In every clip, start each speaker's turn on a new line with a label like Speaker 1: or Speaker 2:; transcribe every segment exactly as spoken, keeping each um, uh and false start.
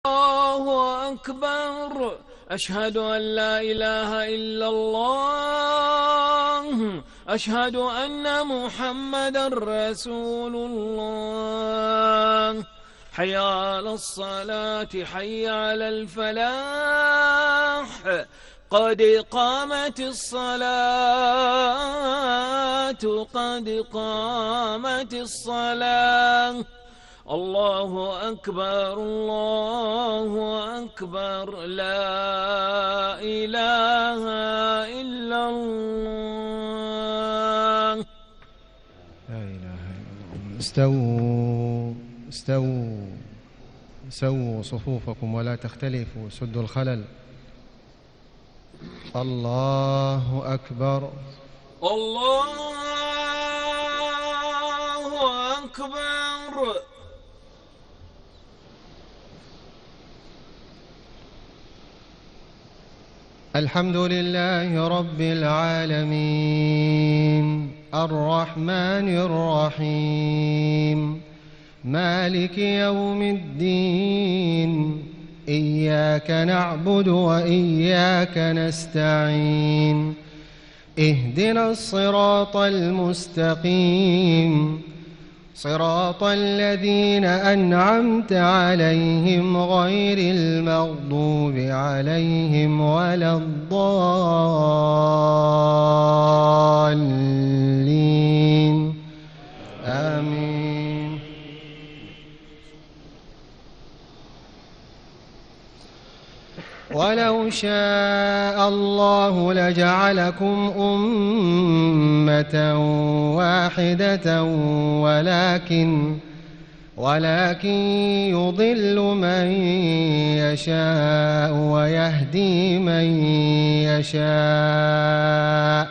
Speaker 1: الله أكبر. أشهد أن لا إله إلا الله. أشهد أن محمدا رسول الله. حي على الصلاة، حي على الفلاح، قد قامت الصلاة، قد قامت الصلاة. الله أكبر، الله أكبر، لا إله إلا الله.
Speaker 2: لا إله إلا الله. استووا استووا سووا صفوفكم ولا تختلفوا، سدوا الخلل. الله أكبر،
Speaker 1: الله أكبر.
Speaker 2: الحمد لله رب العالمين، الرحمن الرحيم، مالك يوم الدين، إياك نعبد وإياك نستعين، اهدنا الصراط المستقيم، صراط الذين أنعمت عليهم غير المغضوب عليهم ولا الضالين، آمين. ولو شاء الله لجعلكم أمة واحدة، ولكن ولكن يضل من يشاء ويهدي من يشاء،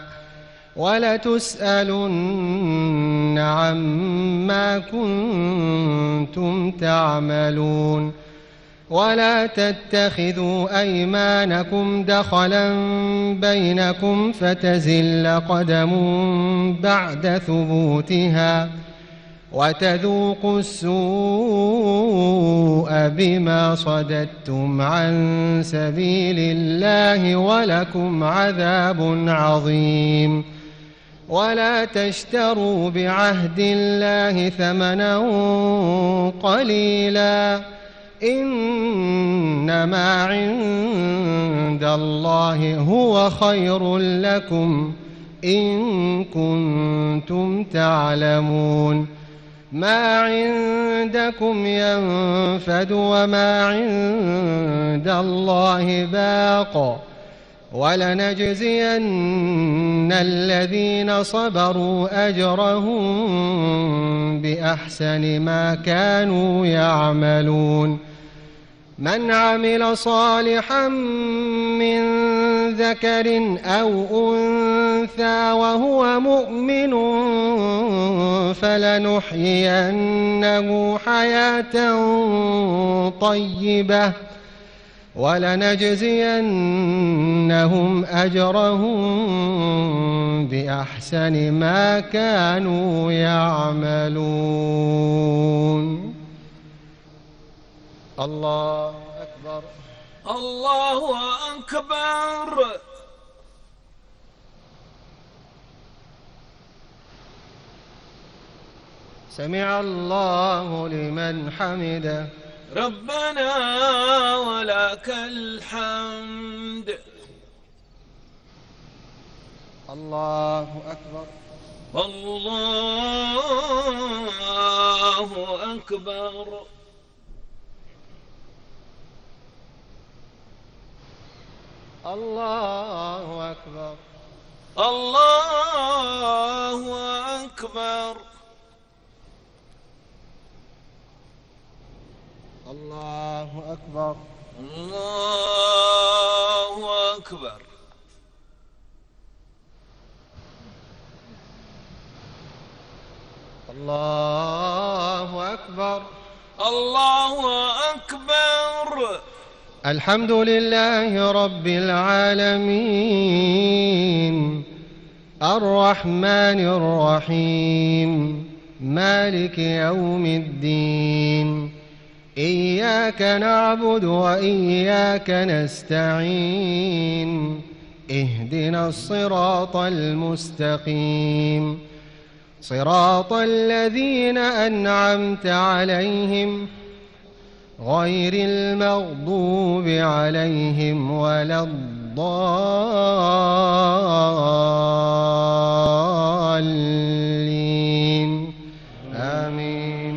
Speaker 2: ولتسألن عما كنتم تعملون. ولا تتخذوا أيمانكم دخلا بينكم فتزل قدم بعد ثبوتها، وتذوقوا السوء بما صددتم عن سبيل الله، ولكم عذاب عظيم. ولا تشتروا بعهد الله ثمنا قليلا، إنما عند الله هو خير لكم إن كنتم تعلمون. ما عندكم ينفد وما عند الله باق، ولنجزين الذين صبروا أجرهم بأحسن ما كانوا يعملون. من عمل صالحا من ذكر أو أنثى وهو مؤمن فلنحيينه حياة طيبة، ولنجزينهم أجرهم بأحسن ما كانوا يعملون. الله أكبر،
Speaker 1: الله أكبر.
Speaker 2: سمع الله لمن حمده.
Speaker 1: ربنا ولك الحمد.
Speaker 2: الله أكبر،
Speaker 1: الله أكبر.
Speaker 2: الله أكبر،
Speaker 1: الله أكبر.
Speaker 2: الله أكبر،
Speaker 1: الله أكبر.
Speaker 2: الله أكبر،
Speaker 1: الله أكبر.
Speaker 2: الحمد لله رب العالمين، الرحمن الرحيم، مالك يوم الدين، إياك نعبد وإياك نستعين اهدنا الصراط المستقيم صراط الذين أنعمت عليهم غير المغضوب عليهم ولا الضالين آمين.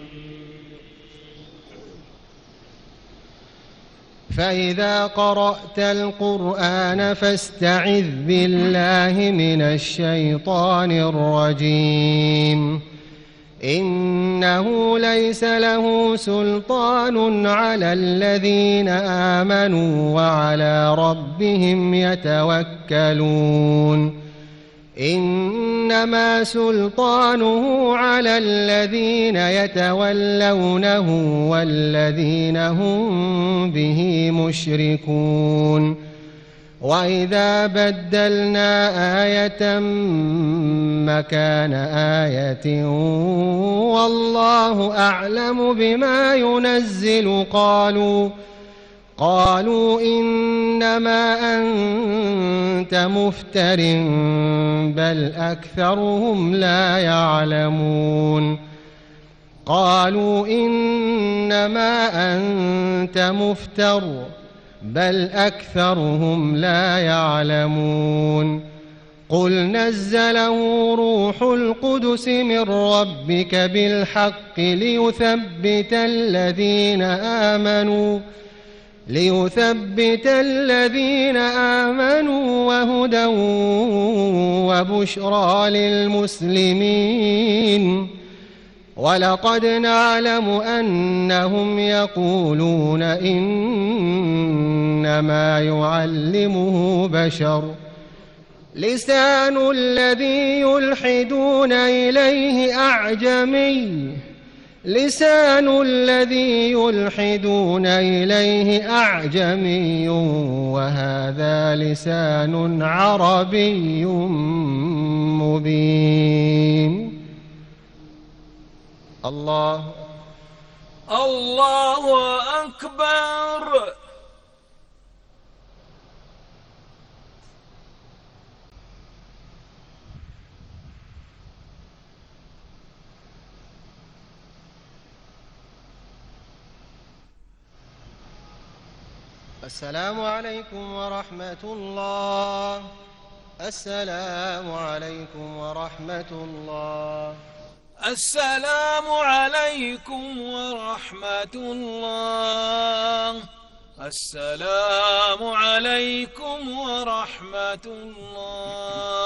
Speaker 2: فإذا قرأت القرآن فاستعذ بالله من الشيطان الرجيم إنه ليس له سلطان على الذين آمنوا وعلى ربهم يتوكلون إنما سلطانه على الذين يتولونه والذين هم به مشركون وإذا بدلنا آية مكان آية والله أعلم بما ينزل قالوا قالوا إنما أنت مفتر بل أكثرهم لا يعلمون قالوا إنما أنت مفتر بل أكثرهم لا يعلمون قل نزله روح القدس من ربك بالحق ليثبت الذين آمنوا ليثبت الذين آمنوا وهدى وبشرى للمسلمين ولقد نعلم أنهم يقولون إنما يعلمه بشر لسان الذي يلحدون إليه أعجمي لسان الذي يلحدون إليه أعجمي وهذا لسان عربي مبين. الله
Speaker 1: الله أكبر.
Speaker 2: السلام عليكم ورحمة الله. السلام عليكم ورحمة الله.
Speaker 1: السلام عليكم ورحمة الله. السلام عليكم ورحمة الله.